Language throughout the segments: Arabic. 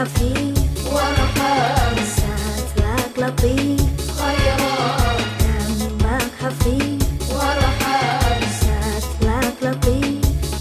خفيف وارحم ساترك لطيف خيرات دمك خفيف وارحم ساترك لطيف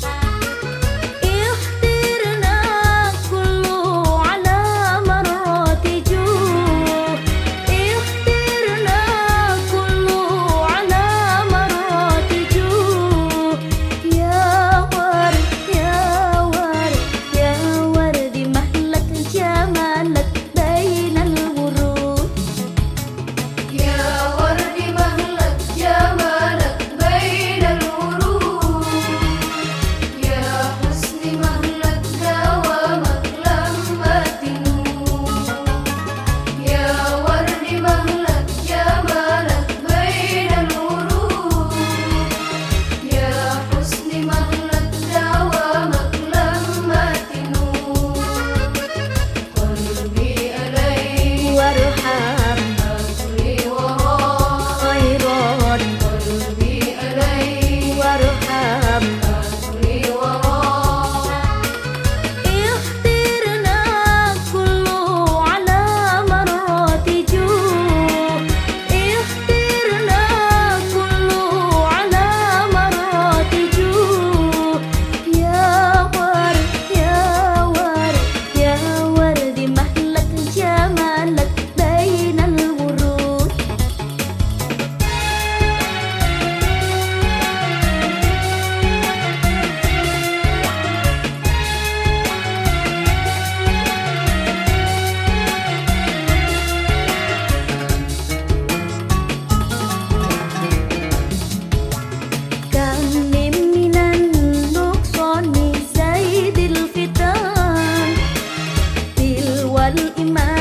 اخترنا كله على مرات جوه اخترنا كله على مرات جوه يا ورد يا ورد يا ورد مهلك جمالك بين الورود يا ورد مهلك جمالك بين الورود يا حسن مهلك دوامك لما تنور يا ورد مهلك جمالك بين الورود يا حسن مهلك دوامك لما تنور قلبي عليك وارحم أجري وراك خيرات قلبي عليك وارحم أجري وراك اخترنا كله على مرات جوه اخترنا كله على مرات جوه يا ورد يا ورد يا ورد مهلك جمالك بين الورود كم من النقصان زيد الفتان تلو الإيمان